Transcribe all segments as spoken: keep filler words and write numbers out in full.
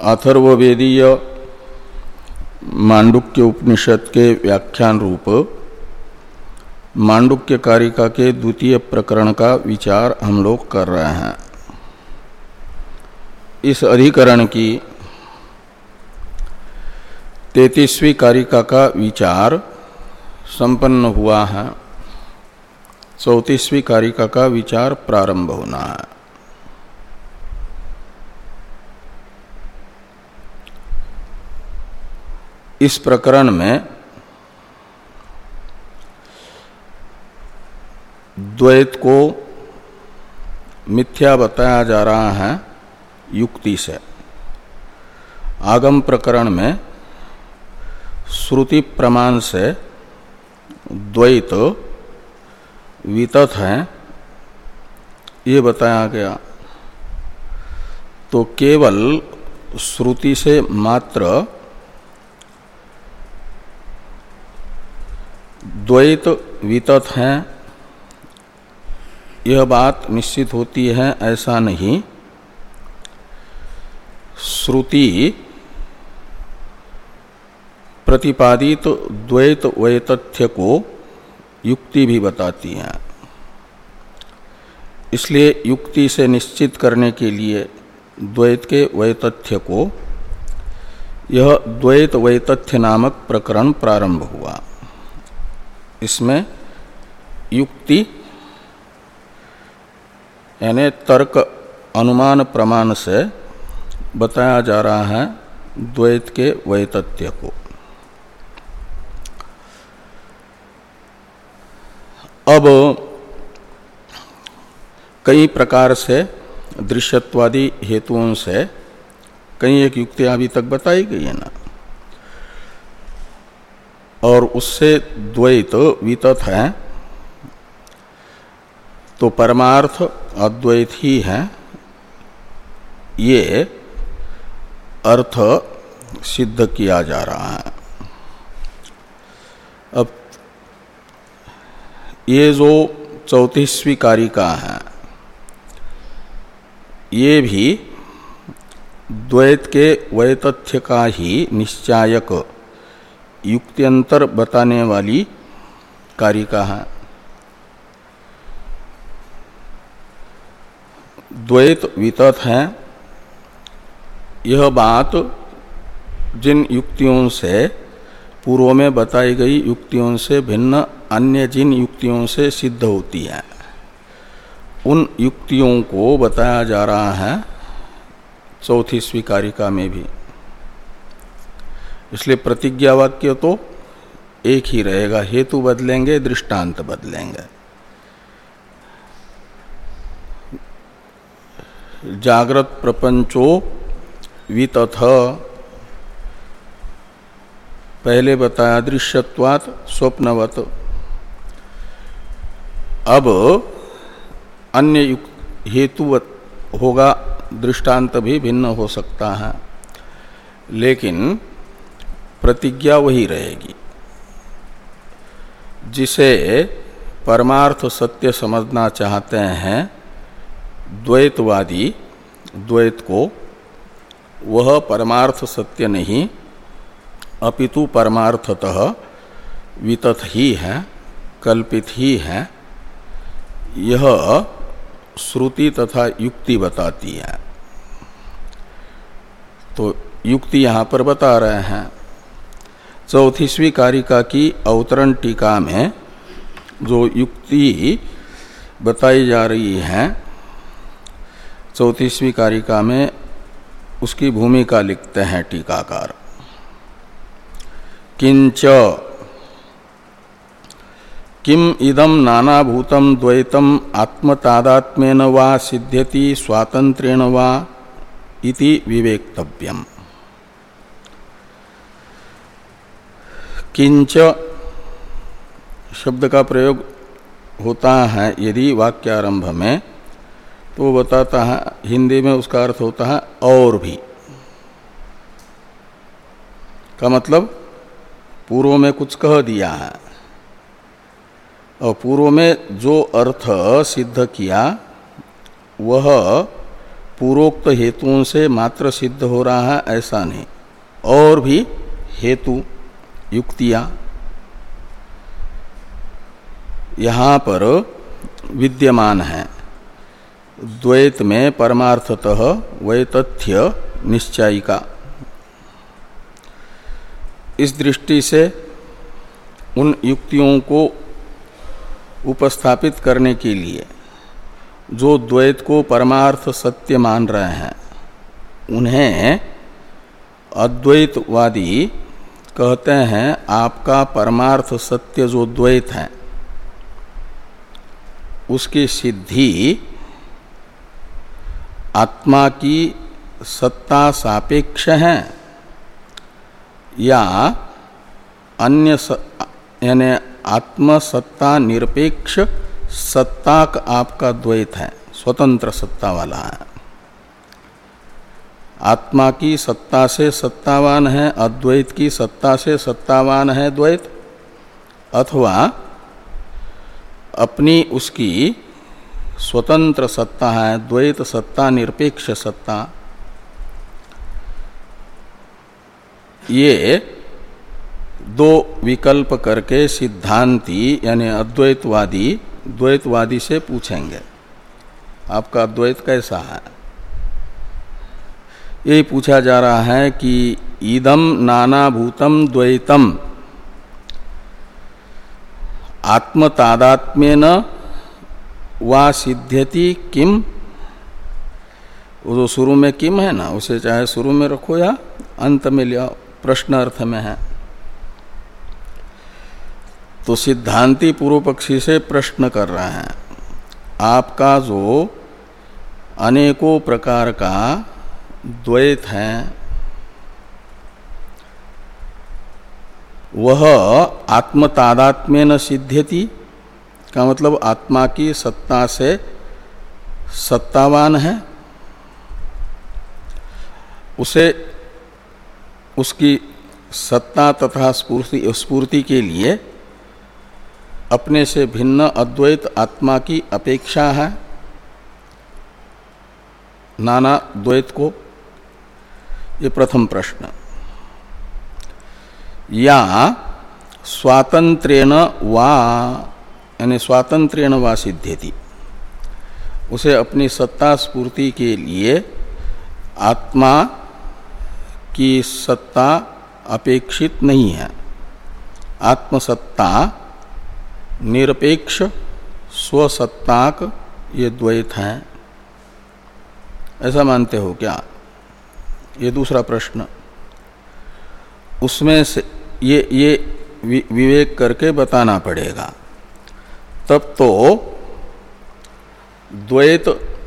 अथर्ववेदीय मांडुक्य उपनिषद के व्याख्यान रूप मांडुक्य कारिका के द्वितीय प्रकरण का विचार हम लोग कर रहे हैं। इस अधिकरण की तैंतीसवीं कारिका का विचार संपन्न हुआ है। चौंतीसवीं कारिका का विचार प्रारंभ होना है। इस प्रकरण में द्वैत को मिथ्या बताया जा रहा है युक्ति से। आगम प्रकरण में श्रुति प्रमाण से द्वैत वितथ है ये बताया गया, तो केवल श्रुति से मात्र द्वैत वितथ है यह बात निश्चित होती है ऐसा नहीं। श्रुति प्रतिपादित द्वैत वैतथ्य को युक्ति भी बताती है, इसलिए युक्ति से निश्चित करने के लिए द्वैत के वैतथ्य को यह द्वैत वैतथ्य नामक प्रकरण प्रारंभ हुआ। इसमें युक्ति यानी तर्क अनुमान प्रमाण से बताया जा रहा है द्वैत के वैतथ्य को। अब कई प्रकार से दृश्यत्वादी हेतुओं से कई एक युक्तियां अभी तक बताई गई है ना, और उससे द्वैत वितथ है तो परमार्थ अद्वैत ही है, ये अर्थ सिद्ध किया जा रहा है। अब ये जो चौंतीसवीं कारिका है ये भी द्वैत के वैतथ्य का ही निश्चायक युक्त्यंतर बताने वाली कारिका है। द्वैत वितथ है यह बात जिन युक्तियों से पूर्व में बताई गई युक्तियों से भिन्न अन्य जिन युक्तियों से सिद्ध होती है उन युक्तियों को बताया जा रहा है चौंतीसवीं कारिका में भी। इसलिए प्रतिज्ञा वाक्य तो एक ही रहेगा, हेतु बदलेंगे दृष्टांत बदलेंगे। जागृत प्रपंचो वितथ पहले बताया दृश्यत्वात् स्वप्नवत। अब अन्य हेतुवत होगा, दृष्टांत भी भिन्न हो सकता है, लेकिन प्रतिज्ञा वही रहेगी। जिसे परमार्थ सत्य समझना चाहते हैं द्वैतवादी द्वैत को, वह परमार्थ सत्य नहीं अपितु परमार्थतः वितथ ही है, कल्पित ही है, यह श्रुति तथा युक्ति बताती है। तो युक्ति यहाँ पर बता रहे हैं। चौंतीसवीं कारिका की अवतरण टीका में जो युक्ति बताई जा रही है चौंतीसवीं कारिका में, उसकी भूमिका लिखते हैं टीकाकार। किंच किम इदम नानाभूतम द्वैतम आत्मतादात्म्येन वा सिद्ध्यति स्वातंत्र्येण वा इति विवेक्तव्यम। किंच शब्द का प्रयोग होता है यदि वाक्यारंभ में, तो बताता है हिंदी में उसका अर्थ होता है और भी का मतलब पूर्व में कुछ कह दिया है और पूर्व में जो अर्थ सिद्ध किया वह पूर्वोक्त हेतुओं से मात्र सिद्ध हो रहा है ऐसा नहीं, और भी हेतु युक्तियां यहाँ पर विद्यमान है। द्वैत में परमार्थतः वैतथ्य निश्चयिका। इस दृष्टि से उन युक्तियों को उपस्थापित करने के लिए जो द्वैत को परमार्थ सत्य मान रहे हैं उन्हें अद्वैतवादी कहते हैं आपका परमार्थ सत्य जो द्वैत है उसकी सिद्धि आत्मा की सत्ता सापेक्ष है या अन्य यानी आत्मसत्ता निरपेक्ष सत्ता का आपका द्वैत है, स्वतंत्र सत्ता वाला है। आत्मा की सत्ता से सत्तावान है अद्वैत की सत्ता से सत्तावान है द्वैत, अथवा अपनी उसकी स्वतंत्र सत्ता है द्वैत सत्ता निरपेक्ष सत्ता। ये दो विकल्प करके सिद्धांती यानी अद्वैतवादी द्वैतवादी से पूछेंगे आपका द्वैत कैसा है। यही पूछा जा रहा है कि इदम नानाभूतम द्वैतम आत्मतादात्म्येन वा सिद्ध्यति किम। वो जो शुरू में किम है ना उसे चाहे शुरू में रखो या अंत में ले आओ, प्रश्न अर्थ में है। तो सिद्धांती पूर्व पक्षी से प्रश्न कर रहे हैं आपका जो अनेकों प्रकार का द्वैत है वह आत्मतादात्म्येन सिद्ध्यति का मतलब आत्मा की सत्ता से सत्तावान है, उसे उसकी सत्ता तथा स्फूर्ति स्फूर्ति के लिए अपने से भिन्न अद्वैत आत्मा की अपेक्षा है नाना द्वैत को। ये प्रथम प्रश्न। या स्वातंत्र्येण वा यानी स्वातंत्र्येण वा सिद्ध्यति, उसे अपनी सत्ता स्फूर्ति के लिए आत्मा की सत्ता अपेक्षित नहीं है, आत्मसत्ता निरपेक्ष स्वसत्ताक ये द्वैत हैं, ऐसा मानते हो क्या? ये दूसरा प्रश्न। उसमें से ये ये विवेक करके बताना पड़ेगा, तब तो द्वैत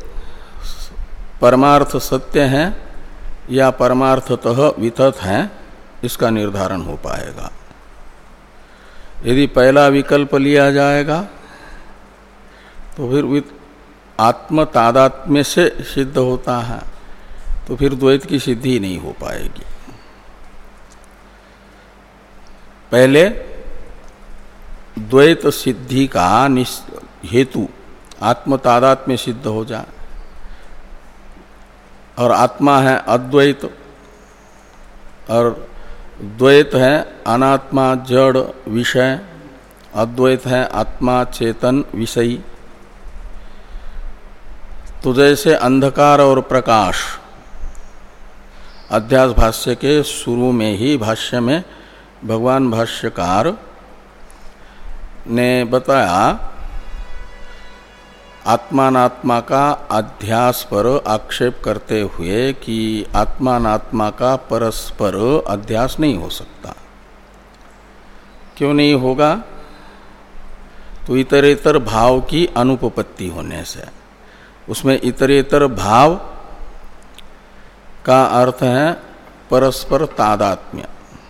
परमार्थ सत्य है या परमार्थतः वितथ है इसका निर्धारण हो पाएगा। यदि पहला विकल्प लिया जाएगा तो फिर आत्म तादात्म्य से सिद्ध होता है, तो फिर द्वैत की सिद्धि नहीं हो पाएगी। पहले द्वैत सिद्धि का हेतु आत्म तादात्म्य सिद्ध हो जाए, और आत्मा है अद्वैत और द्वैत है अनात्मा जड़ विषय, अद्वैत है आत्मा चेतन विषयी। तो जैसे अंधकार और प्रकाश अध्यास भाष्य के शुरू में ही भाष्य में भगवान भाष्यकार ने बताया, आत्मानात्मा का अध्यास पर आक्षेप करते हुए कि आत्मानात्मा का परस्पर अध्यास नहीं हो सकता। क्यों नहीं होगा? तो इतरेतर भाव की अनुपपत्ति होने से। उसमें इतरेतर भाव का अर्थ है परस्पर तादात्म्य,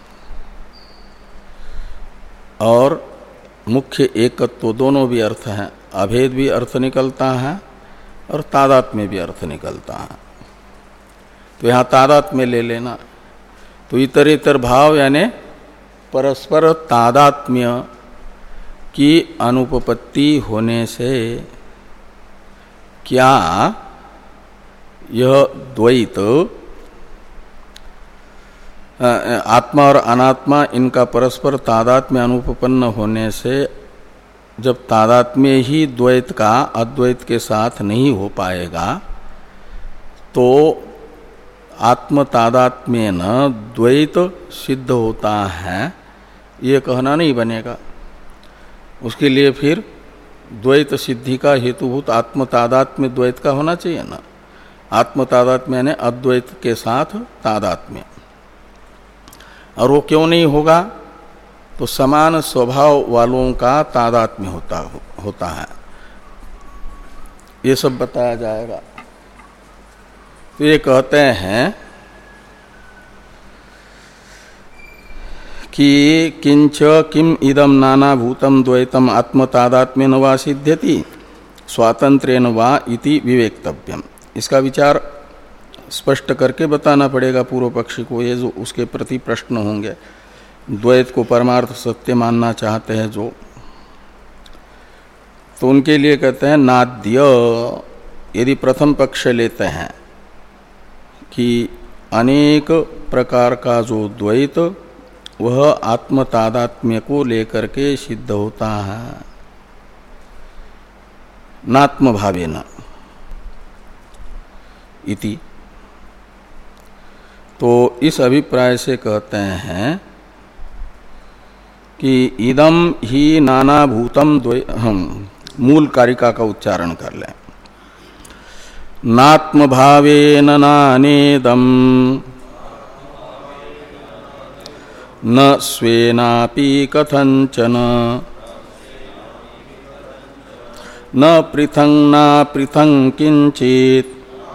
और मुख्य एकत्व दोनों भी अर्थ हैं। अभेद भी अर्थ निकलता है और तादात्म्य भी अर्थ निकलता है। तो यहाँ तादात्म्य ले लेना। तो इतरेतर भाव यानी परस्पर तादात्म्य की अनुपपत्ति होने से क्या यह द्वैत आत्मा और अनात्मा इनका परस्पर तादात्म्य अनुपपन्न होने से जब तादात्म्य ही द्वैत का अद्वैत के साथ नहीं हो पाएगा तो आत्म तादात्म्य न द्वैत सिद्ध होता है, ये कहना नहीं बनेगा। उसके लिए फिर द्वैत सिद्धि का हेतुभूत आत्म तादात्म्य द्वैत का होना चाहिए ना। आत्म तादात्म्य ने अद्वैत के साथ तादात्म्य, और वो क्यों नहीं होगा? तो समान स्वभाव वालों का तादात्म्य होता होता है, ये सब बताया जाएगा। तो ये कहते हैं कि किंच किम इदम नाना भूतम द्वैतम आत्म तादात्म्येन वा सिद्ध्यति स्वातंत्र्येन वा इति विवेक्तव्यम। इसका विचार स्पष्ट करके बताना पड़ेगा पूर्व पक्षी को, ये जो उसके प्रति प्रश्न होंगे, द्वैत को परमार्थ सत्य मानना चाहते हैं जो, तो उनके लिए कहते हैं नाद्य। यदि प्रथम पक्ष लेते हैं कि अनेक प्रकार का जो द्वैत वह आत्म तादात्म्य को लेकर के सिद्ध होता है, नात्म भावेन इति, तो इस अभिप्राय से कहते हैं कि इदम ही नाना भूतम द्वै, हम मूल कारिका का उच्चारण कर लें। नात्म भावेन नानेदम न स्वेनापि कथंचन न पृथं न पृथं किंचित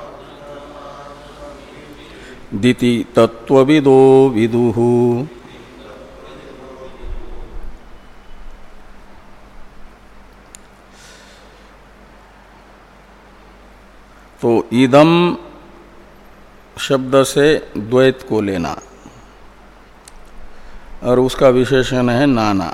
दिति तत्वविदो विदुः। तो इदम शब्द से द्वैत को लेना और उसका विशेषण है नाना।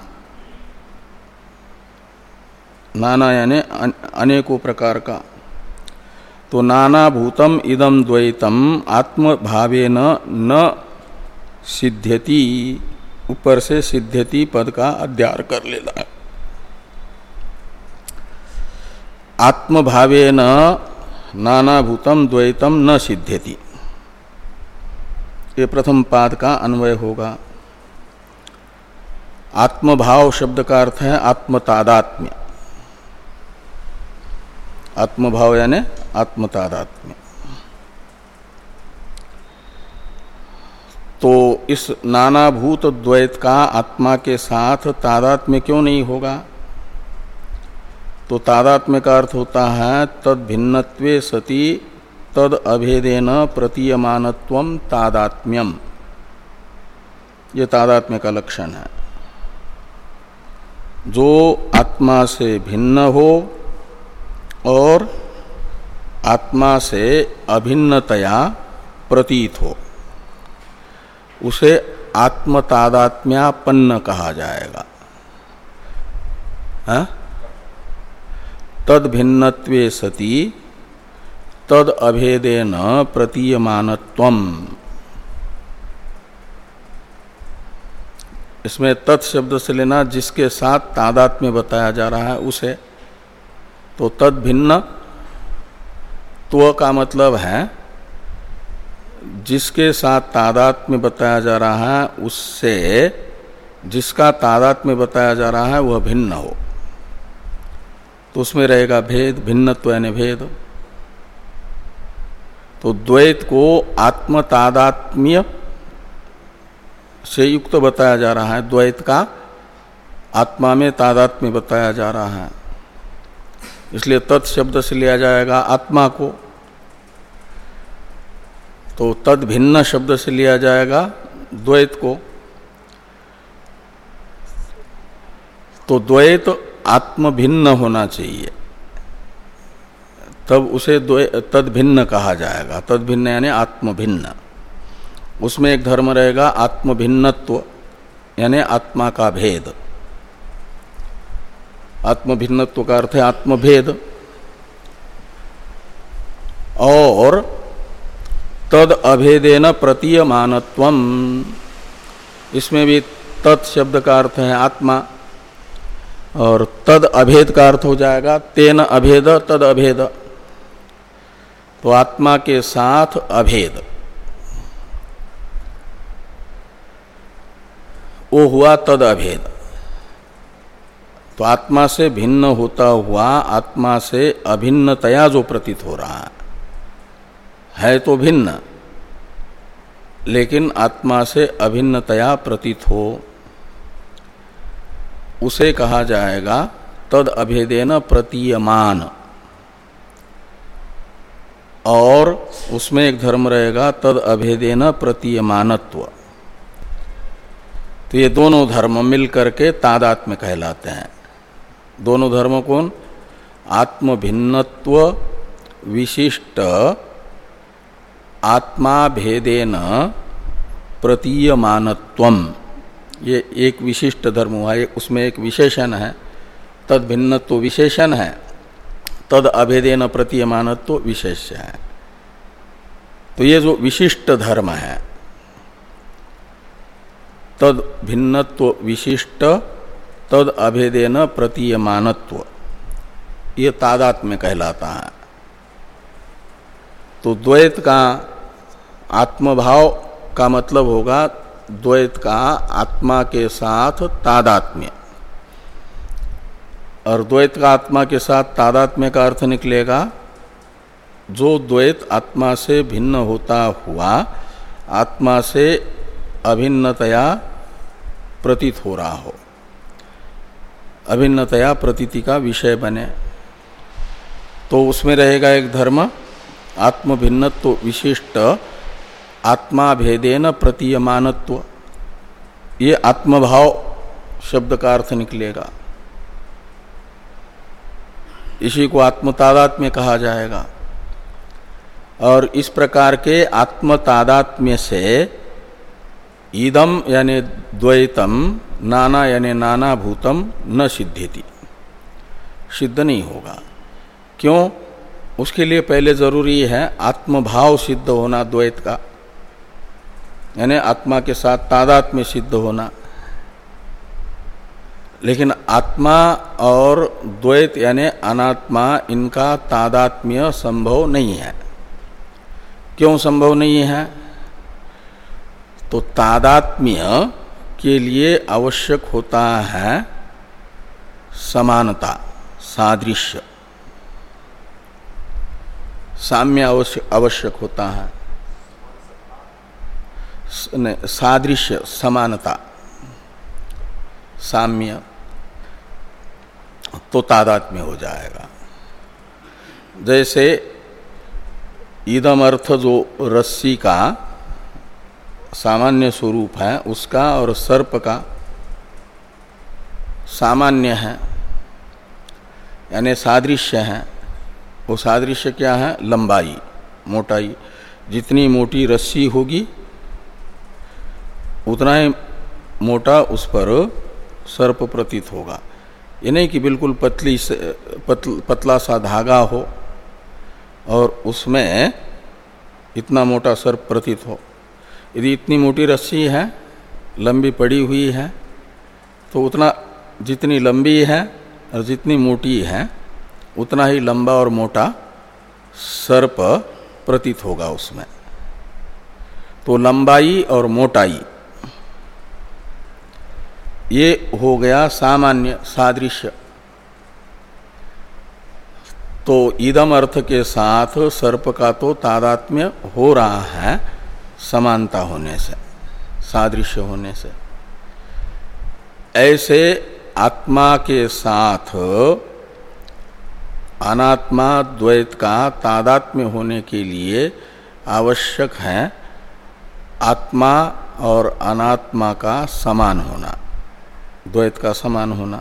नाना यानी अनेकों प्रकार का। तो नाना भूतम इदम द्वैतम आत्म भावेन न सिद्ध्यति, ऊपर से सिद्ध्यति पद का अध्यार कर लेना। आत्म भावेन नाना भूतम द्वैतम न सिद्ध्यति, ये प्रथम पाद का अन्वय होगा। आत्मभाव शब्द का अर्थ है आत्म तादात्म्य। आत्मभाव यानी आत्म तादात्म्य। तो इस नानाभूत द्वैत का आत्मा के साथ तादात्म्य क्यों नहीं होगा? तो तादात्म्य का अर्थ होता है तद भिन्नत्वे सति तद अभेदेन प्रतीयमानत्वम तादात्म्यम, ये तादात्म्य का लक्षण है। जो आत्मा से भिन्न हो और आत्मा से अभिन्नतया प्रतीत हो, उसे आत्म तादात्म्यापन्न कहा जाएगा। हाँ? तद भिन्नत्वे सति तद अभेदेन प्रतीयमानत्वम। इसमें तत् शब्द से लेना जिसके साथ तादात्म्य बताया जा रहा है उसे। तो तद भिन्न त्व का मतलब है जिसके साथ तादात्म्य बताया जा रहा है उससे जिसका तादात्म्य बताया जा रहा है वह भिन्न हो, तो उसमें रहेगा भेद, भिन्नत्व यानी भेद। तो द्वैत को आत्म तादात्म्य से युक्त बताया जा रहा है, द्वैत का आत्मा में तादात्म्य बताया जा रहा है, इसलिए तत् शब्द से लिया जाएगा आत्मा को। तो तद भिन्न शब्द से लिया जाएगा द्वैत को। तो द्वैत आत्म भिन्न होना चाहिए, तब उसे तद भिन्न कहा जाएगा। तद भिन्न यानी आत्म भिन्न। उसमें एक धर्म रहेगा आत्म भिन्नत्व यानी आत्मा का भेद। आत्म भिन्नत्व का अर्थ है आत्मभेद। और तद अभेदेन प्रतीयमानत्वम, इसमें भी तत् शब्द का अर्थ है आत्मा और तद अभेद का अर्थ हो जाएगा तेन अभेद तद अभेद। तो आत्मा के साथ अभेद वो हुआ तद अभेद। तो आत्मा से भिन्न होता हुआ आत्मा से अभिन्नतया जो प्रतीत हो रहा है, है तो भिन्न लेकिन आत्मा से अभिन्नतया प्रतीत हो, उसे कहा जाएगा तद अभेदेन प्रतीयमान। और उसमें एक धर्म रहेगा तद अभेदेन प्रतीयमानत्व। तो ये दोनों धर्म मिल करके तादात्म्य कहलाते हैं। दोनों धर्म कौन? आत्म भिन्नत्व विशिष्ट आत्मा भेदेन प्रतीयमानत्वम, ये एक विशिष्ट धर्म हुआ। उसमें एक विशेषण है, तद भिन्नत्व विशेषण है, तद अभेदेन प्रतीयमानत्व विशेष्य है। तो ये जो विशिष्ट धर्म है तद भिन्नत्व विशिष्ट तद अभेदेन प्रतीयमानत्व, ये तादात्म्य कहलाता है। तो द्वैत का आत्मभाव का मतलब होगा द्वैत का आत्मा के साथ तादात्म्य, और द्वैत का आत्मा के साथ तादात्म्य का अर्थ निकलेगा जो द्वैत आत्मा से भिन्न होता हुआ आत्मा से अभिन्नतया प्रतीत हो रहा हो, अभिन्नतया प्रतीति का विषय बने। तो उसमें रहेगा एक धर्म आत्म भिन्नत्व विशिष्ट आत्मा भेदेन प्रतीयमानत्व, ये आत्मभाव शब्द का अर्थ निकलेगा। इसी को आत्मतादात्म्य कहा जाएगा। और इस प्रकार के आत्मतादात्म्य से ईदम यानी द्वैतम नाना यानी नाना भूतम न सिद्ध्यति, सिद्ध नहीं होगा। क्यों? उसके लिए पहले जरूरी है आत्मभाव सिद्ध होना द्वैत का, यानी आत्मा के साथ तादात्म्य सिद्ध होना। लेकिन आत्मा और द्वैत यानी अनात्मा, इनका तादात्म्य संभव नहीं है। क्यों संभव नहीं है? तो तादात्म्य के लिए आवश्यक होता है समानता, सादृश्य, साम्य आवश्यक आवश्यक होता है, सादृश्य समानता साम्य, तो तादात्म्य हो जाएगा। जैसे इदम अर्थ जो रस्सी का सामान्य स्वरूप है उसका और सर्प का सामान्य है, यानी सादृश्य है। वो सादृश्य क्या है? लंबाई, मोटाई। जितनी मोटी रस्सी होगी उतना ही मोटा उस पर सर्प प्रतीत होगा। ये नहीं कि बिल्कुल पतली से पतल, पतला सा धागा हो और उसमें इतना मोटा सर्प प्रतीत हो। यदि इतनी मोटी रस्सी है, लंबी पड़ी हुई है, तो उतना जितनी लंबी है और जितनी मोटी है उतना ही लंबा और मोटा सर्प प्रतीत होगा उसमें। तो लंबाई और मोटाई ये हो गया सामान्य सादृश्य। तो इदम अर्थ के साथ सर्प का तो तादात्म्य हो रहा है समानता होने से, सादृश्य होने से। ऐसे आत्मा के साथ अनात्मा द्वैत का तादात्म्य होने के लिए आवश्यक है आत्मा और अनात्मा का समान होना, द्वैत का समान होना,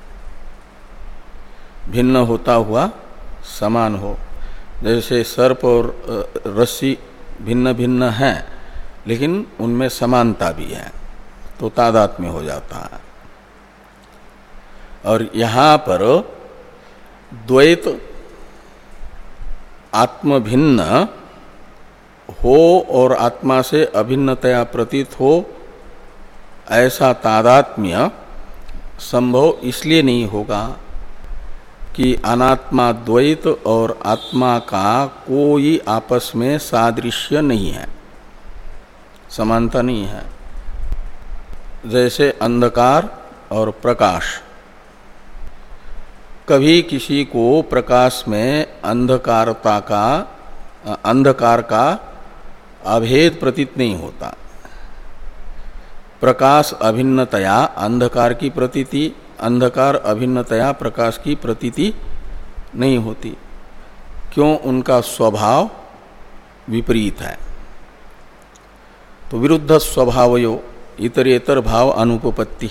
भिन्न होता हुआ समान हो। जैसे सर्प और रस्सी भिन्न भिन्न हैं लेकिन उनमें समानता भी है, तो तादात्म्य हो जाता है। और यहाँ पर द्वैत आत्मभिन्न हो और आत्मा से अभिन्नतया प्रतीत हो, ऐसा तादात्म्य संभव इसलिए नहीं होगा कि अनात्मा द्वैत और आत्मा का कोई आपस में सादृश्य नहीं है, समानता नहीं है। जैसे अंधकार और प्रकाश, कभी किसी को प्रकाश में अंधकारता का अंधकार का अभेद प्रतीत नहीं होता। प्रकाश अभिन्नतया अंधकार की प्रतीति, अंधकार अभिन्नतया प्रकाश की प्रतीति नहीं होती। क्यों? उनका स्वभाव विपरीत है। तो विरुद्ध स्वभावयो इतरेतर भाव अनुपपत्ति।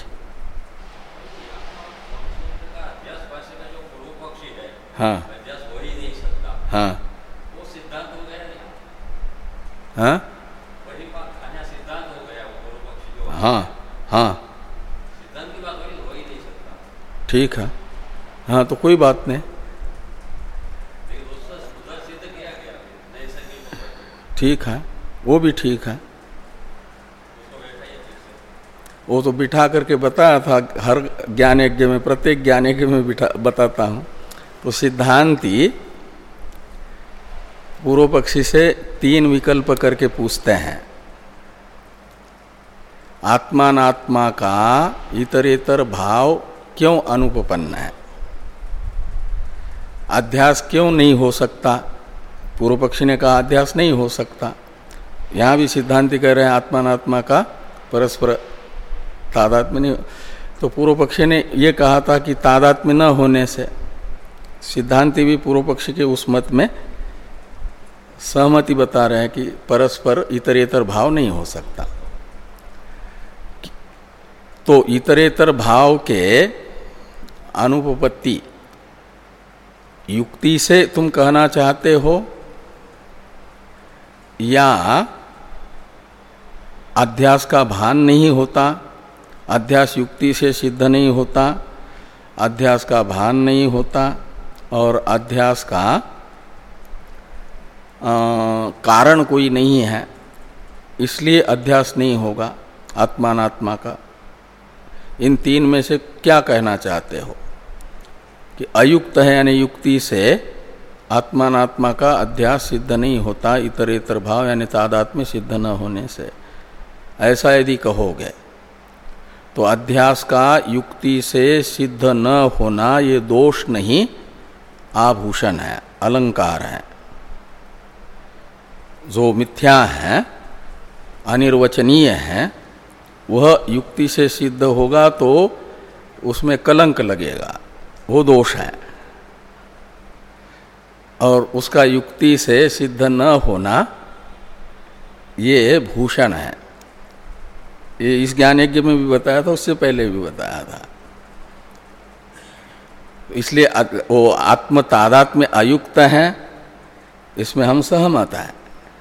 हाँ हाँ हाँ हाँ हाँ ठीक है। हाँ तो कोई बात नहीं, ठीक है, वो भी ठीक है। वो तो बिठा करके बताया था, हर ज्ञान यज्ञ में, प्रत्येक ज्ञान यज्ञ में बिठा बताता हूँ। तो सिद्धांती पूर्व पक्षी से तीन विकल्प करके पूछते हैं। आत्मानात्मा का इतरेतर भाव क्यों अनुपपन्न है, अध्यास क्यों नहीं हो सकता? पूर्व पक्षी ने कहा अध्यास नहीं हो सकता। यहाँ भी सिद्धांति कह रहे हैं आत्मानात्मा का परस्पर तादात्म्य नहीं। तो पूर्व पक्षी ने ये कहा था कि तादात्म्य न होने से, सिद्धांति भी पूर्व पक्षी के उस मत में सहमति बता रहे हैं कि परस्पर इतरेतर भाव नहीं हो सकता। तो इतरेतर भाव के अनुपपत्ति युक्ति से तुम कहना चाहते हो या अध्यास का भान नहीं होता, अध्यास युक्ति से सिद्ध नहीं होता, अध्यास का भान नहीं होता और अध्यास का आ, कारण कोई नहीं है, इसलिए अध्यास नहीं होगा आत्मानात्मा का। इन तीन में से क्या कहना चाहते हो कि अयुक्त है, यानी युक्ति से आत्मानात्मा का अध्यास सिद्ध नहीं होता, इतरेतर भाव यानी तादात्म्य सिद्ध न होने से, ऐसा यदि कहोगे तो अध्यास का युक्ति से सिद्ध न होना ये दोष नहीं, आभूषण है, अलंकार है। जो मिथ्या है, अनिर्वचनीय है, वह युक्ति से सिद्ध होगा तो उसमें कलंक लगेगा, वो दोष है। और उसका युक्ति से सिद्ध न होना ये भूषण है। ये इस ज्ञान यज्ञ में भी बताया था, उससे पहले भी बताया था। इसलिए वो आत्म तादात्म्य अयुक्त है, इसमें हम सहमत हैं।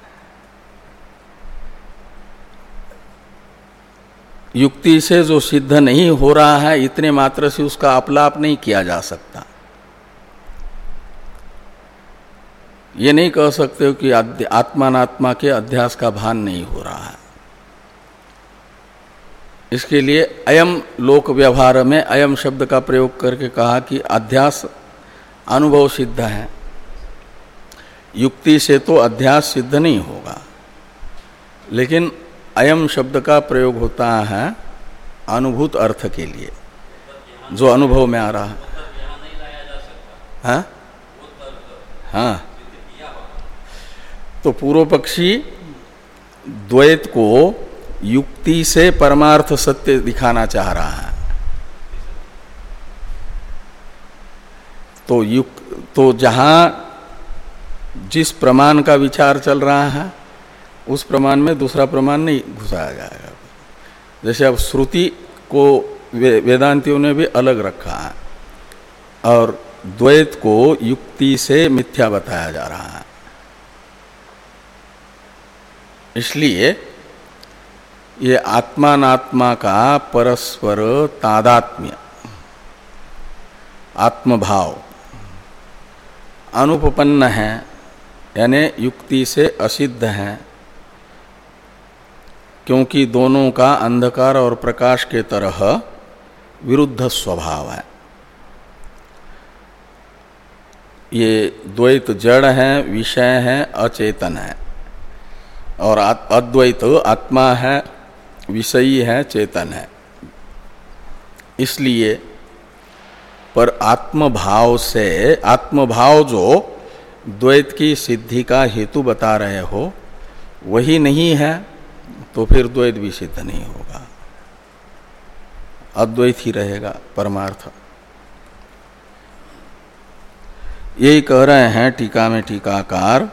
युक्ति से जो सिद्ध नहीं हो रहा है, इतने मात्र से उसका अपलाप नहीं किया जा सकता। ये नहीं कह सकते हो कि आत्मानात्मा के अध्यास का भान नहीं हो रहा है। इसके लिए अयम लोक व्यवहार में अयम शब्द का प्रयोग करके कहा कि अध्यास अनुभव सिद्ध है, युक्ति से तो अध्यास सिद्ध नहीं होगा। लेकिन अयम शब्द का प्रयोग होता है अनुभूत अर्थ के लिए, जो अनुभव में आ रहा है। हाँ हाँ, तो पूर्व पक्षी द्वैत को युक्ति से परमार्थ सत्य दिखाना चाह रहा है। तो युक्त तो जहां जिस प्रमाण का विचार चल रहा है उस प्रमाण में दूसरा प्रमाण नहीं घुसाया जाएगा। जैसे अब श्रुति को वे, वेदांतियों ने भी अलग रखा है और द्वैत को युक्ति से मिथ्या बताया जा रहा है। इसलिए ये आत्मानात्मा का परस्पर तादात्म्य आत्मभाव अनुपपन्न है, यानी युक्ति से असिद्ध है, क्योंकि दोनों का अंधकार और प्रकाश के तरह विरुद्ध स्वभाव है। ये द्वैत जड़ है, विषय है, अचेतन है, और अद्वैत आत्मा है, विषयी है, चेतन है। इसलिए पर आत्मभाव से, आत्मभाव जो द्वैत की सिद्धि का हेतु बता रहे हो वही नहीं है तो फिर द्वैत भी सिद्ध नहीं होगा, अद्वैत ही रहेगा परमार्थ। यही कह रहे हैं टीका में टीकाकार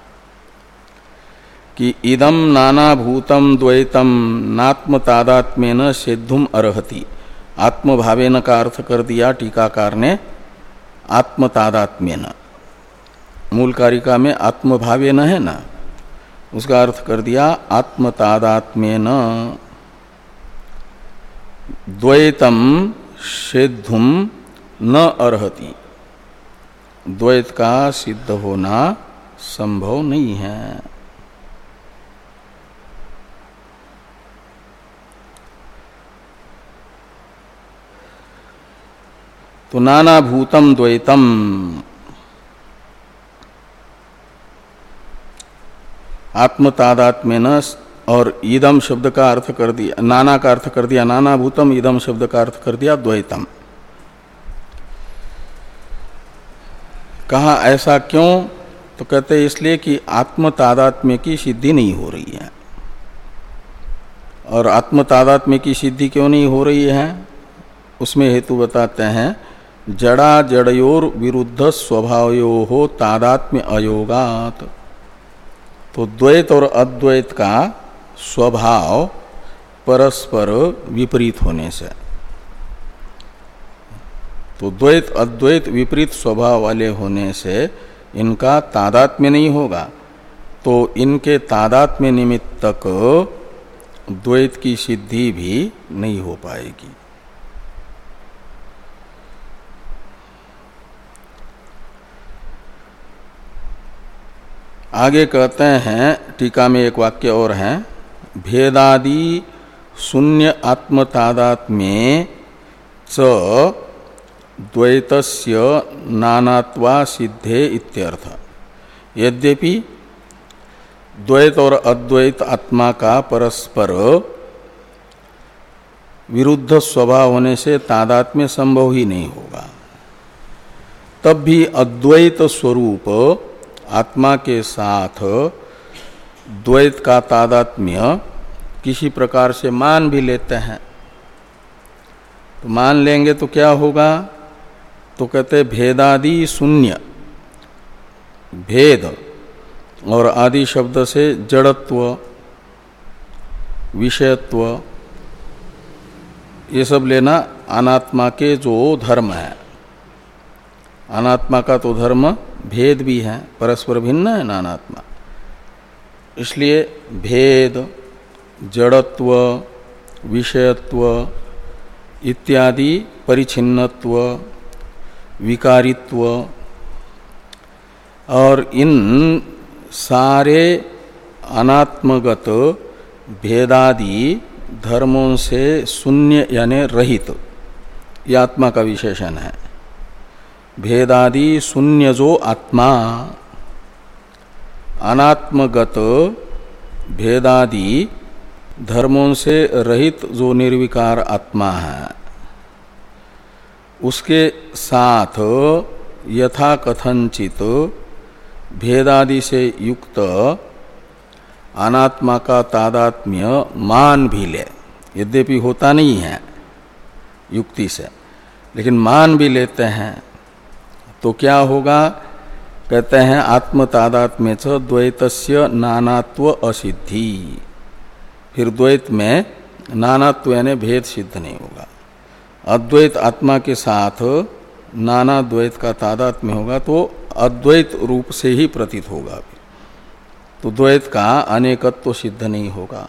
कि इदम नानाभूतम द्वैतम नात्म तादात्म्येन सिद्धुम अर्हति। आत्मभावेन का अर्थ कर दिया टीकाकार ने आत्म तादात्म्येन। मूल कारिका में आत्मभावेन है ना, उसका अर्थ कर दिया आत्म तादात्म्येन द्वैतम सिद्धुम न अर्हति। द्वैत का सिद्ध होना संभव नहीं है। तो नाना भूतम द्वैतम, आत्म तादात्म्येन, और ईदम शब्द का अर्थ कर दिया, नाना का अर्थ कर दिया नाना भूतम, ईदम शब्द का अर्थ कर दिया द्वैतम। कहा ऐसा क्यों? तो कहते इसलिए कि आत्म तादात्म्य की सिद्धि नहीं हो रही है। और आत्म तादात्म्य की सिद्धि क्यों नहीं हो रही है उसमें हेतु बताते हैं, जड़ा जड़योर विरुद्ध स्वभावयो हो तादात्म्य अयोगात। तो द्वैत और अद्वैत का स्वभाव परस्पर विपरीत होने से, तो द्वैत अद्वैत विपरीत स्वभाव वाले होने से इनका तादात्म्य नहीं होगा, तो इनके तादात्म्य निमित्तक द्वैत की सिद्धि भी नहीं हो पाएगी। आगे कहते हैं टीका में एक वाक्य और है, भेदादि शून्य आत्म तादात्म्ये च द्वैतस्य नानात्वा सिद्धे इत्यर्थ। यद्यपि द्वैत और अद्वैत आत्मा का परस्पर विरुद्ध स्वभाव होने से तादात्म्य संभव ही नहीं होगा, तब भी अद्वैत स्वरूप आत्मा के साथ द्वैत का तादात्म्य किसी प्रकार से मान भी लेते हैं। तो मान लेंगे तो क्या होगा? तो कहते भेदादि शून्य, भेद और आदि शब्द से जड़त्व, विषयत्व, ये सब लेना अनात्मा के जो धर्म है। अनात्मा का तो धर्म भेद भी है, परस्पर भिन्न है ना अनात्मा। इसलिए भेद, जड़त्व, विषयत्व इत्यादि परिच्छिन्नत्व, विकारित्व, और इन सारे अनात्मगत भेदादि धर्मों से शून्य यानी रहित, ये आत्मा का विशेषण है। भेदादि शून्य जो आत्मा, अनात्मगत भेदादि धर्मों से रहित जो निर्विकार आत्मा है, उसके साथ यथा कथनचित भेदादि से युक्त अनात्मा का तादात्म्य मान भी ले, यद्यपि होता नहीं है युक्ति से, लेकिन मान भी लेते हैं, तो क्या होगा? कहते हैं आत्म तादात्म्य च द्वैतस्य नानात्व असिद्धि। फिर द्वैत में नानात्व यानी भेद सिद्ध नहीं होगा। अद्वैत आत्मा के साथ नाना द्वैत का तादात्म्य होगा तो अद्वैत रूप से ही प्रतीत होगा, तो द्वैत का अनेकत्व तो सिद्ध नहीं होगा।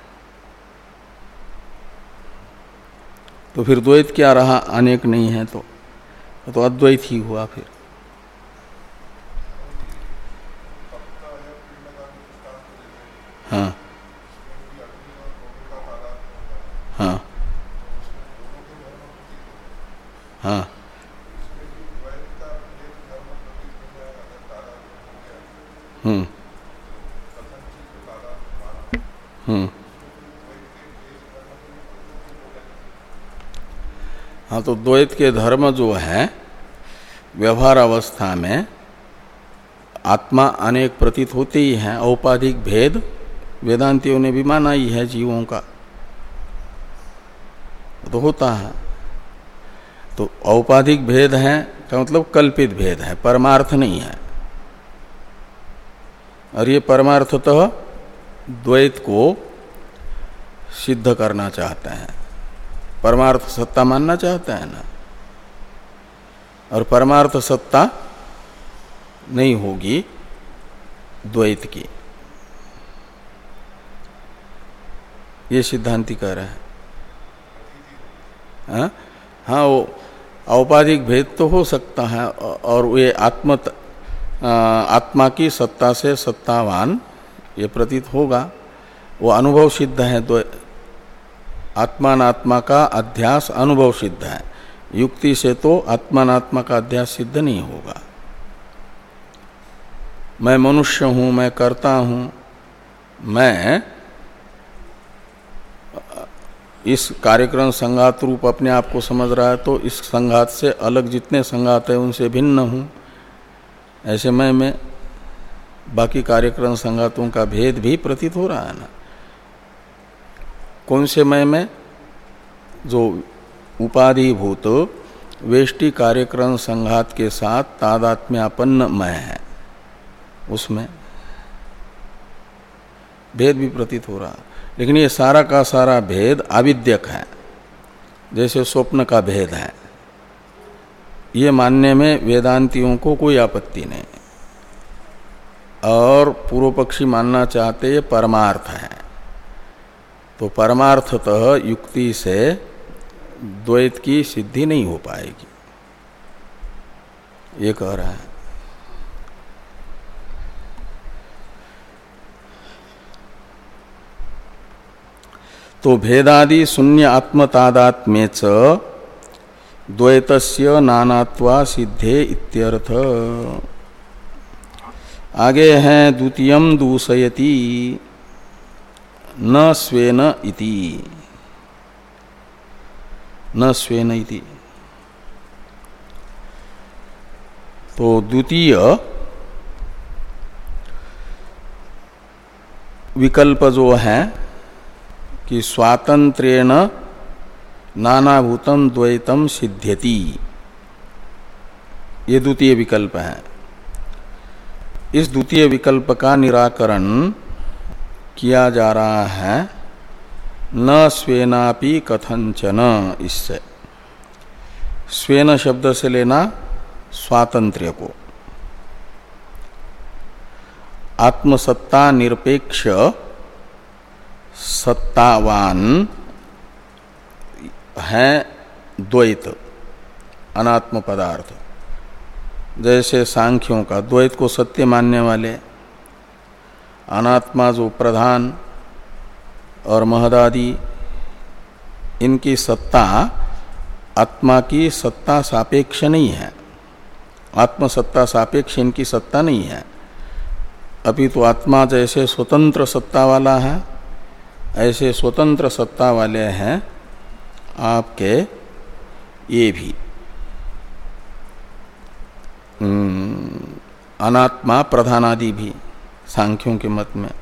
तो फिर द्वैत क्या रहा? अनेक नहीं है तो तो अद्वैत ही हुआ। फिर हाँ हाँ, तो द्वैत के धर्म जो है व्यवहार अवस्था में आत्मा अनेक प्रतीत होते ही हैं। औपाधिक भेद वेदांतियों ने भी माना ही है जीवों का, तो होता है। तो औपाधिक भेद है का मतलब कल्पित भेद है, परमार्थ नहीं है। और ये परमार्थतः द्वैत को सिद्ध करना चाहते हैं, परमार्थ सत्ता मानना चाहते हैं ना। और परमार्थ सत्ता नहीं होगी द्वैत की, ये सिद्धांति कह रहे हैं। हाँ, हाँ, वो औपाधिक भेद तो हो सकता है, और वे आत्म आत्मा की सत्ता से सत्तावान ये प्रतीत होगा, वो अनुभव सिद्ध है। तो आत्मानात्मा का अध्यास अनुभव सिद्ध है, युक्ति से तो आत्मानात्मा का अध्यास सिद्ध नहीं होगा। मैं मनुष्य हूँ, मैं करता हूँ, मैं इस कार्यक्रम संघात रूप अपने आप को समझ रहा है, तो इस संघात से अलग जितने संघात है उनसे भिन्न हूँ, ऐसे मैं में बाकी कार्यक्रम संघातों का भेद भी प्रतीत हो रहा है ना। कौन से मैं में? जो उपाधिभूत वेष्टि कार्यक्रम संघात के साथ तादात्म्यापन्न मैं है, उसमें भेद भी प्रतीत हो रहा है। लेकिन ये सारा का सारा भेद आविद्यक है, जैसे स्वप्न का भेद है। ये मानने में वेदांतियों को कोई आपत्ति नहीं, और पूर्व पक्षी मानना चाहते ये परमार्थ है। तो परमार्थतः युक्ति से द्वैत की सिद्धि नहीं हो पाएगी, ये कह रहा है। तो भेदादि शून्य आत्मतादात्म्ये च द्वैतस्य नानात्वा सिद्धे इत्यर्थ। आगे हैं द्वितीयम दूषयति न स्वेन इति, न स्वेन इति। तो द्वितीय विकल्प जो है कि स्वातंत्र्येण नानाभूतम द्वैतम सिद्ध्यति, ये द्वितीय विकल्प है। इस द्वितीय विकल्प का निराकरण किया जा रहा है न स्वेनापि कथंचन। इससे स्वेन शब्द से लेना स्वातंत्र्य को। आत्मसत्ता निरपेक्ष सत्तावान है द्वैत, अनात्म पदार्थ। जैसे सांख्यों का द्वैत को सत्य मानने वाले, अनात्मा जो प्रधान और महदादि, इनकी सत्ता आत्मा की सत्ता सापेक्ष नहीं है। आत्मसत्ता सापेक्ष इनकी सत्ता नहीं है। अभी तो आत्मा जैसे स्वतंत्र सत्ता वाला है, ऐसे स्वतंत्र सत्ता वाले हैं आपके ये भी अनात्मा प्रधानादि भी सांख्यों के मत में।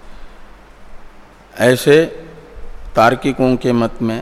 ऐसे तार्किकों के मत में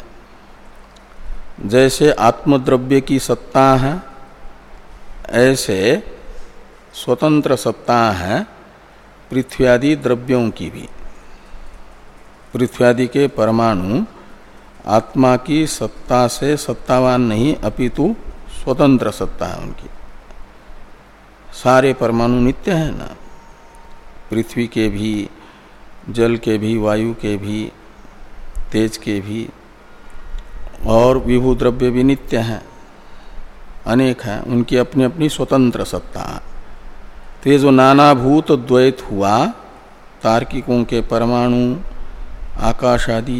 जैसे आत्मद्रव्य की सत्ता है, ऐसे स्वतंत्र सत्ता है पृथ्वी आदि द्रव्यों की भी। पृथ्वी आदि के परमाणु आत्मा की सत्ता से सत्तावान नहीं, अपितु स्वतंत्र सत्ता है उनकी। सारे परमाणु नित्य है ना, पृथ्वी के भी, जल के भी, वायु के भी, तेज के भी, और विभू द्रव्य भी नित्य हैं, अनेक हैं, उनकी अपनी अपनी स्वतंत्र सत्ता है। तो ये जो नानाभूत द्वैत हुआ तार्किकों के परमाणु, आकाश आदि,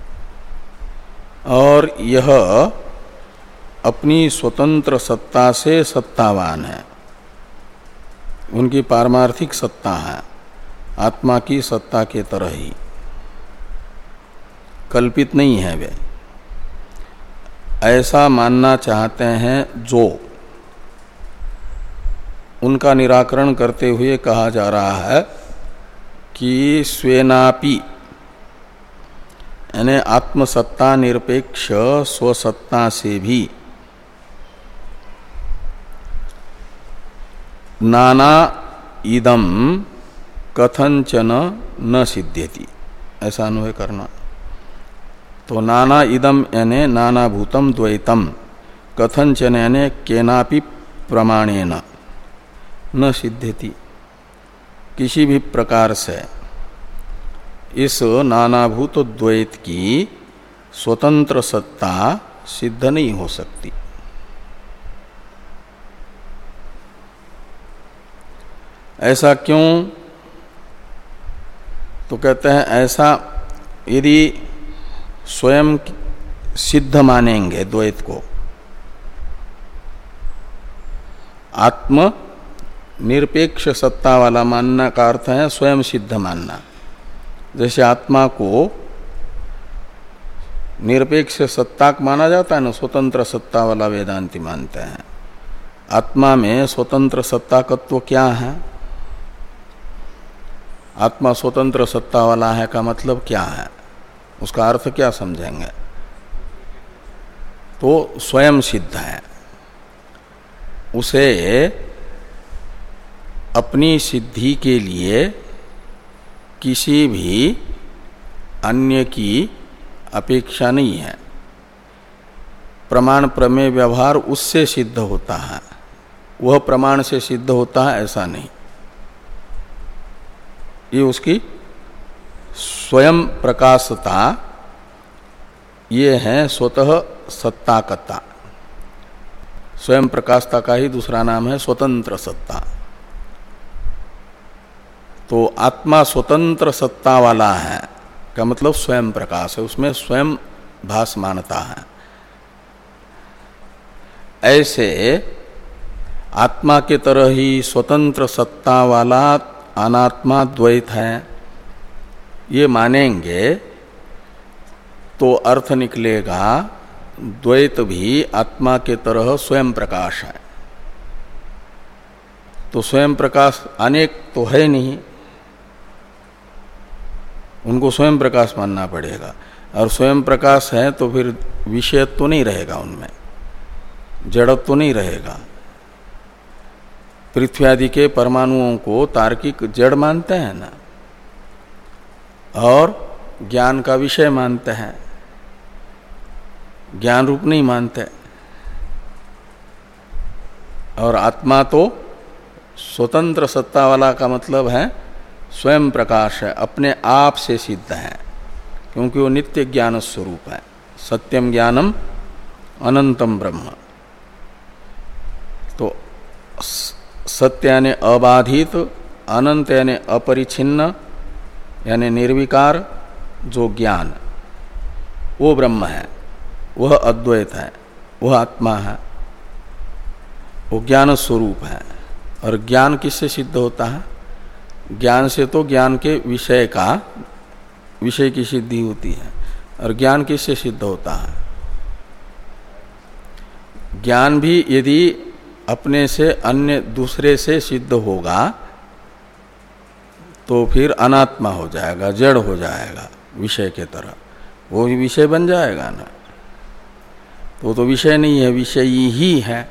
और यह अपनी स्वतंत्र सत्ता से सत्तावान है, उनकी पारमार्थिक सत्ता है, आत्मा की सत्ता के तरह ही, कल्पित नहीं है वे। ऐसा मानना चाहते हैं जो, उनका निराकरण करते हुए कहा जा रहा है कि स्वेनापि यानी आत्मसत्ता निरपेक्ष स्वसत्ता से भी नाना इदम कथंचन न सिद्ध्यति, ऐसा अन्वय करना। तो नाना इदम यानी नाना भूतम द्वैतम, कथंचन यानी केनापि प्रमाणेन न सिद्ध्यति, किसी भी प्रकार से इस नानाभूत द्वैत की स्वतंत्र सत्ता सिद्ध नहीं हो सकती। ऐसा क्यों? तो कहते हैं ऐसा यदि स्वयं सिद्ध मानेंगे द्वैत को, आत्म निरपेक्ष सत्ता वाला मानना का अर्थ है स्वयं सिद्ध मानना। जैसे आत्मा को निरपेक्ष सत्ताक माना जाता है ना, स्वतंत्र सत्ता वाला वेदांती मानते हैं। आत्मा में स्वतंत्र सत्ताकत्व क्या है? आत्मा स्वतंत्र सत्ता वाला है का मतलब क्या है, उसका अर्थ क्या समझेंगे? तो स्वयं सिद्ध है, उसे अपनी सिद्धि के लिए किसी भी अन्य की अपेक्षा नहीं है। प्रमाण प्रमेय व्यवहार उससे सिद्ध होता है, वह प्रमाण से सिद्ध होता है ऐसा नहीं। ये उसकी स्वयं प्रकाशता, ये है स्वतः सत्ताकता। स्वयं प्रकाशता का ही दूसरा नाम है स्वतंत्र सत्ता। तो आत्मा स्वतंत्र सत्ता वाला है का मतलब स्वयं प्रकाश है, उसमें स्वयं भासमानता है। ऐसे आत्मा के तरह ही स्वतंत्र सत्ता वाला अनात्मा द्वैत है, ये मानेंगे तो अर्थ निकलेगा द्वैत भी आत्मा के तरह स्वयं प्रकाश है। तो स्वयं प्रकाश अनेक तो है नहीं, उनको स्वयं प्रकाश मानना पड़ेगा। और स्वयं प्रकाश है तो फिर विषयत्व तो नहीं रहेगा, उनमें जड़त्व तो नहीं रहेगा। पृथ्वी आदि के परमाणुओं को तार्किक जड़ मानते हैं ना, और ज्ञान का विषय मानते हैं, ज्ञान रूप नहीं मानते। और आत्मा तो स्वतंत्र सत्ता वाला का मतलब है स्वयं प्रकाश है, अपने आप से सिद्ध है, क्योंकि वो नित्य ज्ञान स्वरूप है। सत्यम ज्ञानम अनंतम ब्रह्म। तो सत्य यानी अबाधित, अनंत यानी अपरिछिन्न यानी निर्विकार जो ज्ञान, वो ब्रह्म है, वह अद्वैत है, वह आत्मा है, वो ज्ञान स्वरूप है। और ज्ञान किससे सिद्ध होता है? ज्ञान से तो ज्ञान के विषय का विषय की सिद्धि होती है। और ज्ञान किससे सिद्ध होता है? ज्ञान भी यदि अपने से अन्य दूसरे से सिद्ध होगा तो फिर अनात्मा हो जाएगा, जड़ हो जाएगा, विषय के तरह। वो भी विषय बन जाएगा ना, तो तो विषय नहीं है, विषयी ही है।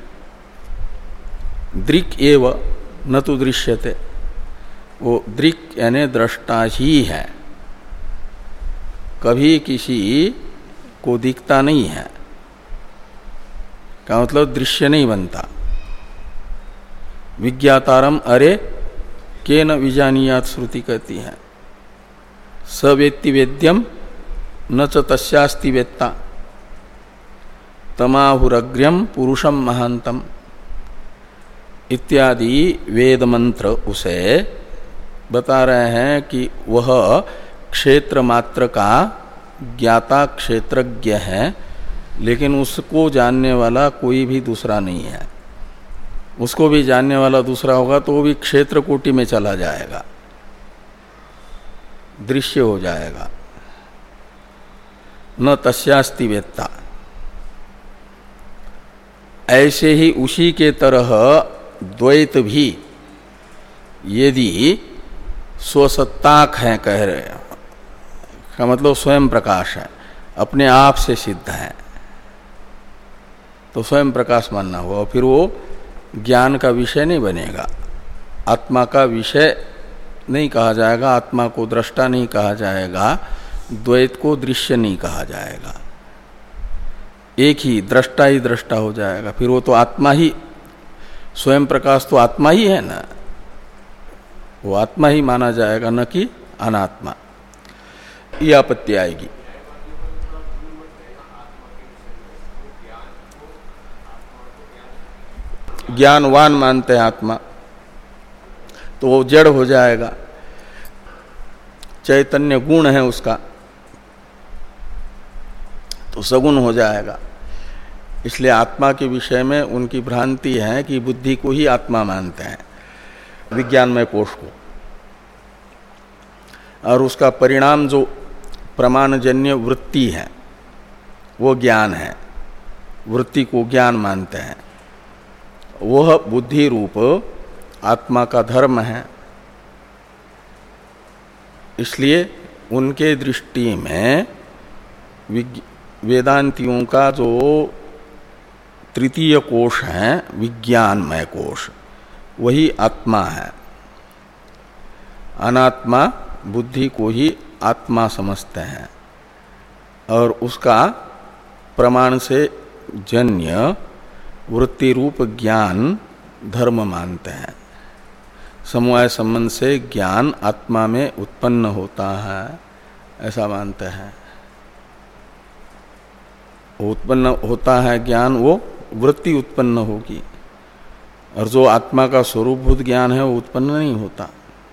दृक् एव न तो दृश्यते, वो दृक् यानी दृष्टा ही है, कभी किसी को दिखता नहीं है, का मतलब दृश्य नहीं बनता। विज्ञातारम अरे केन विजानीयात श्रुति कहती है। स वेत्ति वेद्यम न च तस्यास्ति वेत्ता तमाहुरग्र्यम पुरुषम महांतम इत्यादि वेद मंत्र उसे बता रहे हैं कि वह क्षेत्र मात्र का ज्ञाता क्षेत्रज्ञ है, लेकिन उसको जानने वाला कोई भी दूसरा नहीं है। उसको भी जानने वाला दूसरा होगा तो वो भी क्षेत्र कोटि में चला जाएगा, दृश्य हो जाएगा। न तस्यास्ति वेत्ता, ऐसे ही उसी के तरह द्वैत भी यदि स्वसत्ताक है, कह रहे हैं, का मतलब स्वयं प्रकाश है, अपने आप से सिद्ध है, तो स्वयं प्रकाश मानना हुआ, फिर वो ज्ञान का विषय नहीं बनेगा, आत्मा का विषय नहीं कहा जाएगा, आत्मा को दृष्टा नहीं कहा जाएगा, द्वैत को दृश्य नहीं कहा जाएगा, एक ही दृष्टा ही दृष्टा हो जाएगा। फिर वो तो आत्मा ही, स्वयं प्रकाश तो आत्मा ही है ना, वो आत्मा ही माना जाएगा, न कि अनात्मा। ये आपत्ति आएगी। ज्ञानवान मानते हैं आत्मा, तो वो जड़ हो जाएगा, चैतन्य गुण है उसका, तो सगुण हो जाएगा। इसलिए आत्मा के विषय में उनकी भ्रांति है कि बुद्धि को ही आत्मा मानते हैं, विज्ञानमय कोश को, और उसका परिणाम जो प्रमाणजन्य वृत्ति है वो ज्ञान है, वृत्ति को ज्ञान मानते हैं, वह बुद्धि रूप आत्मा का धर्म है। इसलिए उनके दृष्टि में वेदांतियों का जो तृतीय कोश है विज्ञानमय कोश, वही आत्मा है। अनात्मा बुद्धि को ही आत्मा समझते हैं और उसका प्रमाण से जन्य वृत्ति रूप ज्ञान धर्म मानते हैं। समवाय संबंध से ज्ञान आत्मा में उत्पन्न होता है, ऐसा मानते हैं। उत्पन्न होता है ज्ञान, वो वृत्ति उत्पन्न होगी, और जो आत्मा का स्वरूपभूत ज्ञान है वो उत्पन्न नहीं होता,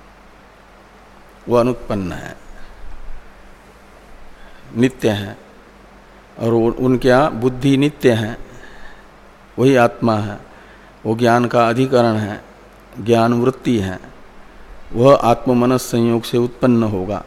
वो अनुत्पन्न है, नित्य है। और उनके यहाँ बुद्धि नित्य है, वही आत्मा है, वो ज्ञान का अधिकरण है, ज्ञान वृत्ति है, वह आत्ममनस संयोग से उत्पन्न होगा।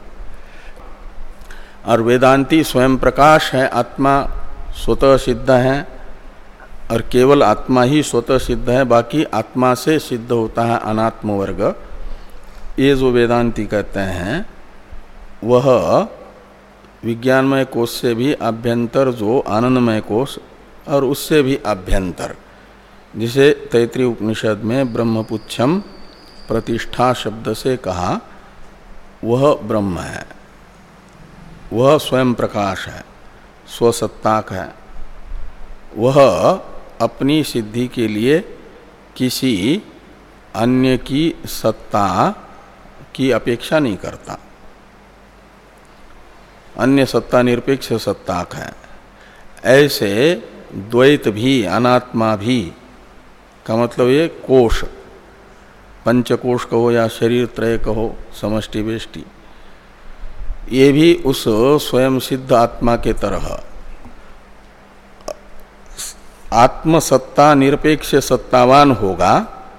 और वेदांती स्वयं प्रकाश है, आत्मा स्वतः सिद्ध है, और केवल आत्मा ही स्वतः सिद्ध है, बाकी आत्मा से सिद्ध होता है अनात्म वर्ग। ये जो वेदांती कहते हैं वह विज्ञानमय कोश से भी अभ्यंतर जो आनंदमय कोश, और उससे भी अभ्यंतर, जिसे तैत्रीय उपनिषद में ब्रह्मपुच्छम प्रतिष्ठा शब्द से कहा, वह ब्रह्म है, वह स्वयं प्रकाश है, स्वसत्ताक है। वह अपनी सिद्धि के लिए किसी अन्य की सत्ता की अपेक्षा नहीं करता, अन्य सत्ता निरपेक्ष सत्ताक है। ऐसे द्वैत भी, अनात्मा भी का मतलब ये कोश, पंचकोश कहो या शरीर त्रय कहो, समष्टि वेष्टि, ये भी उस स्वयं सिद्ध आत्मा के तरह आत्मसत्ता निरपेक्ष सत्तावान होगा,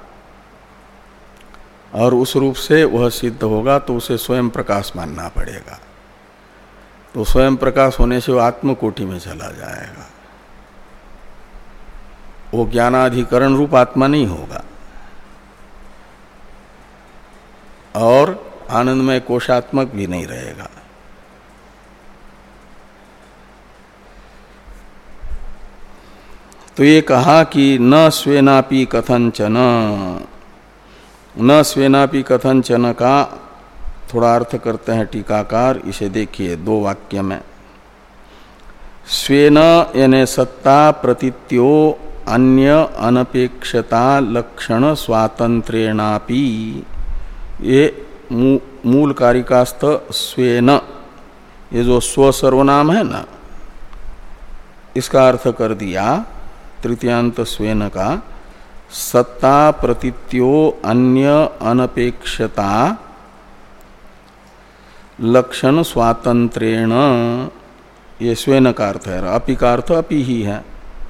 और उस रूप से वह सिद्ध होगा, तो उसे स्वयं प्रकाश मानना पड़ेगा। तो स्वयं प्रकाश होने से वो आत्मकोटि में चला जाएगा, वो ज्ञानाधिकरण रूप आत्मा नहीं होगा, और आनंदमय कोशात्मक भी नहीं रहेगा। तो ये कहा कि न स्वेनापि कथंचन, न स्वेनापि कथंचन का थोड़ा अर्थ करते हैं टीकाकार। इसे देखिए दो वाक्य में, स्वेन यानी सत्ता प्रतीत्यो अन्य अनपेक्षता लक्षण स्वातंत्रेणापि, ये मूल कारिकास्थ स्वेन, ये जो स्व सर्वनाम है ना, इसका अर्थ कर दिया तृतीयांत स्वेन का, सत्ता प्रतीत्यो अन्य अनपेक्षता लक्षण स्वातंत्रेण, ये स्वेन का अर्थ है, अपि का अर्थ अपि ही है।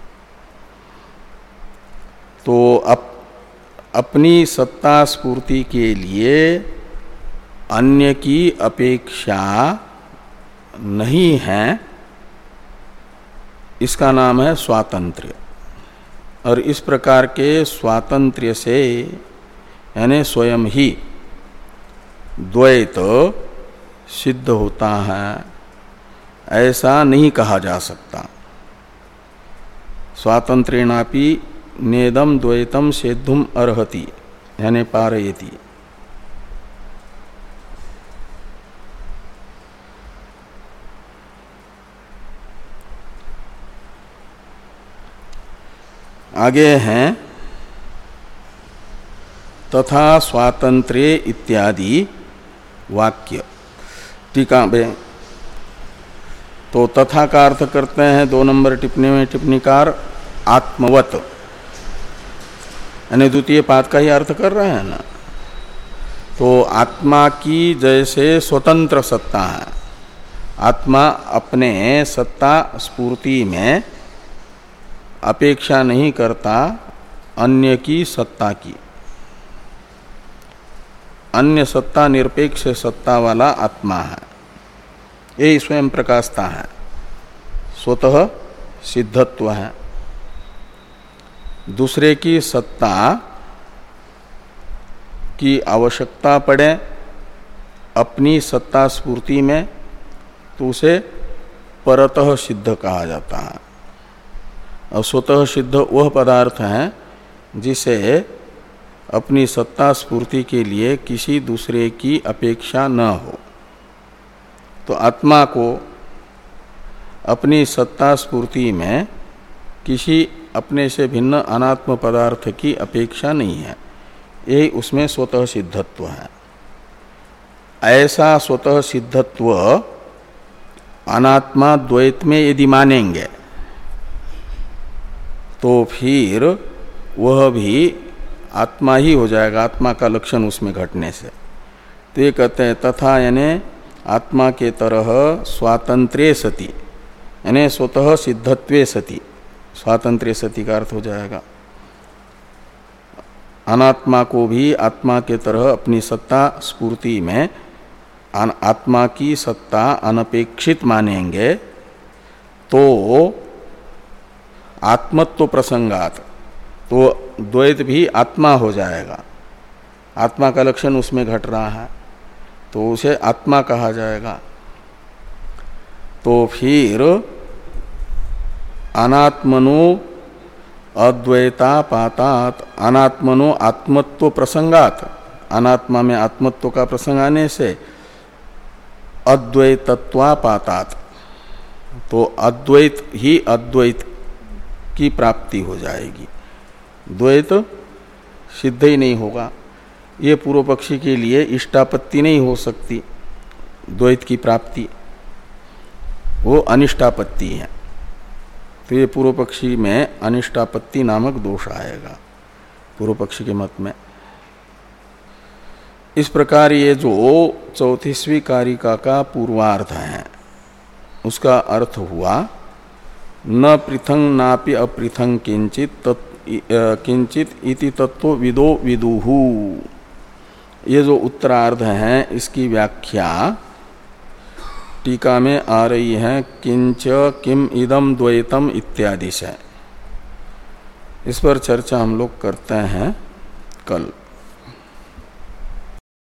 तो अप, अपनी सत्ता स्फूर्ति के लिए अन्य की अपेक्षा नहीं है, इसका नाम है स्वातंत्र्य। और इस प्रकार के स्वातंत्र्य से यानी स्वयं ही द्वैत सिद्ध होता है, ऐसा नहीं कहा जा सकता। स्वातंत्र्येणापि नेदम द्वैतम सेद्धुम अर्हति यानी पारयति। आगे हैं तथा स्वातंत्र्य इत्यादि वाक्य टीका में। तो तथा का अर्थ करते हैं दो नंबर टिप्पणी में टिप्पणीकार आत्मवत, यानी द्वितीय पाद का ही अर्थ कर रहे हैं ना। तो आत्मा की जैसे स्वतंत्र सत्ता है, आत्मा अपने सत्ता स्फूर्ति में अपेक्षा नहीं करता अन्य की सत्ता की। अन्य सत्ता निरपेक्ष सत्ता वाला आत्मा है, यही स्वयं प्रकाशता है, स्वतः सिद्धत्व है। दूसरे की सत्ता की आवश्यकता पड़े अपनी सत्ता स्फूर्ति में तो उसे परतः सिद्ध कहा जाता है। और स्वतः सिद्ध वह पदार्थ है जिसे अपनी सत्ता स्फूर्ति के लिए किसी दूसरे की अपेक्षा न हो। तो आत्मा को अपनी सत्ता स्फूर्ति में किसी अपने से भिन्न अनात्म पदार्थ की अपेक्षा नहीं है, यही उसमें स्वतः सिद्धत्व है। ऐसा स्वतः सिद्धत्व अनात्मा द्वैत में यदि मानेंगे तो फिर वह भी आत्मा ही हो जाएगा, आत्मा का लक्षण उसमें घटने से। तो ये कहते हैं तथा यानी आत्मा के तरह स्वातंत्र्य सति यानी स्वतः सिद्धत्वे सति, स्वातंत्र्य सति का अर्थ हो जाएगा अनात्मा को भी आत्मा के तरह अपनी सत्ता स्फूर्ति में आत्मा की सत्ता अनपेक्षित मानेंगे तो आत्मत्व प्रसंगात तो द्वैत भी आत्मा हो जाएगा। आत्मा का लक्षण उसमें घट रहा है तो उसे आत्मा कहा जाएगा। तो फिर अनात्मनो अद्वैतापातात, अनात्मनो आत्मत्व प्रसंगात, अनात्मा में आत्मत्व का प्रसंग आने से अद्वैतत्वापातात, तो अद्वैत ही अद्वैत की प्राप्ति हो जाएगी, द्वैत सिद्ध ही नहीं होगा। ये पूर्व पक्षी के लिए इष्टापत्ति नहीं हो सकती, द्वैत की प्राप्ति वो अनिष्टापत्ति है। तो ये पूर्व पक्षी में अनिष्टापत्ति नामक दोष आएगा पूर्व पक्षी के मत में। इस प्रकार ये जो चौतीसवीं कारिका का पूर्वार्ध है उसका अर्थ हुआ न पृथंग नापि अपृथंग किंचित किंचित इति तत्व विदो विदुहु। ये जो उत्तरार्ध है इसकी व्याख्या टीका में आ रही है किंच किम इदम द्वैतम इत्यादि से। इस पर चर्चा हम लोग करते हैं कल।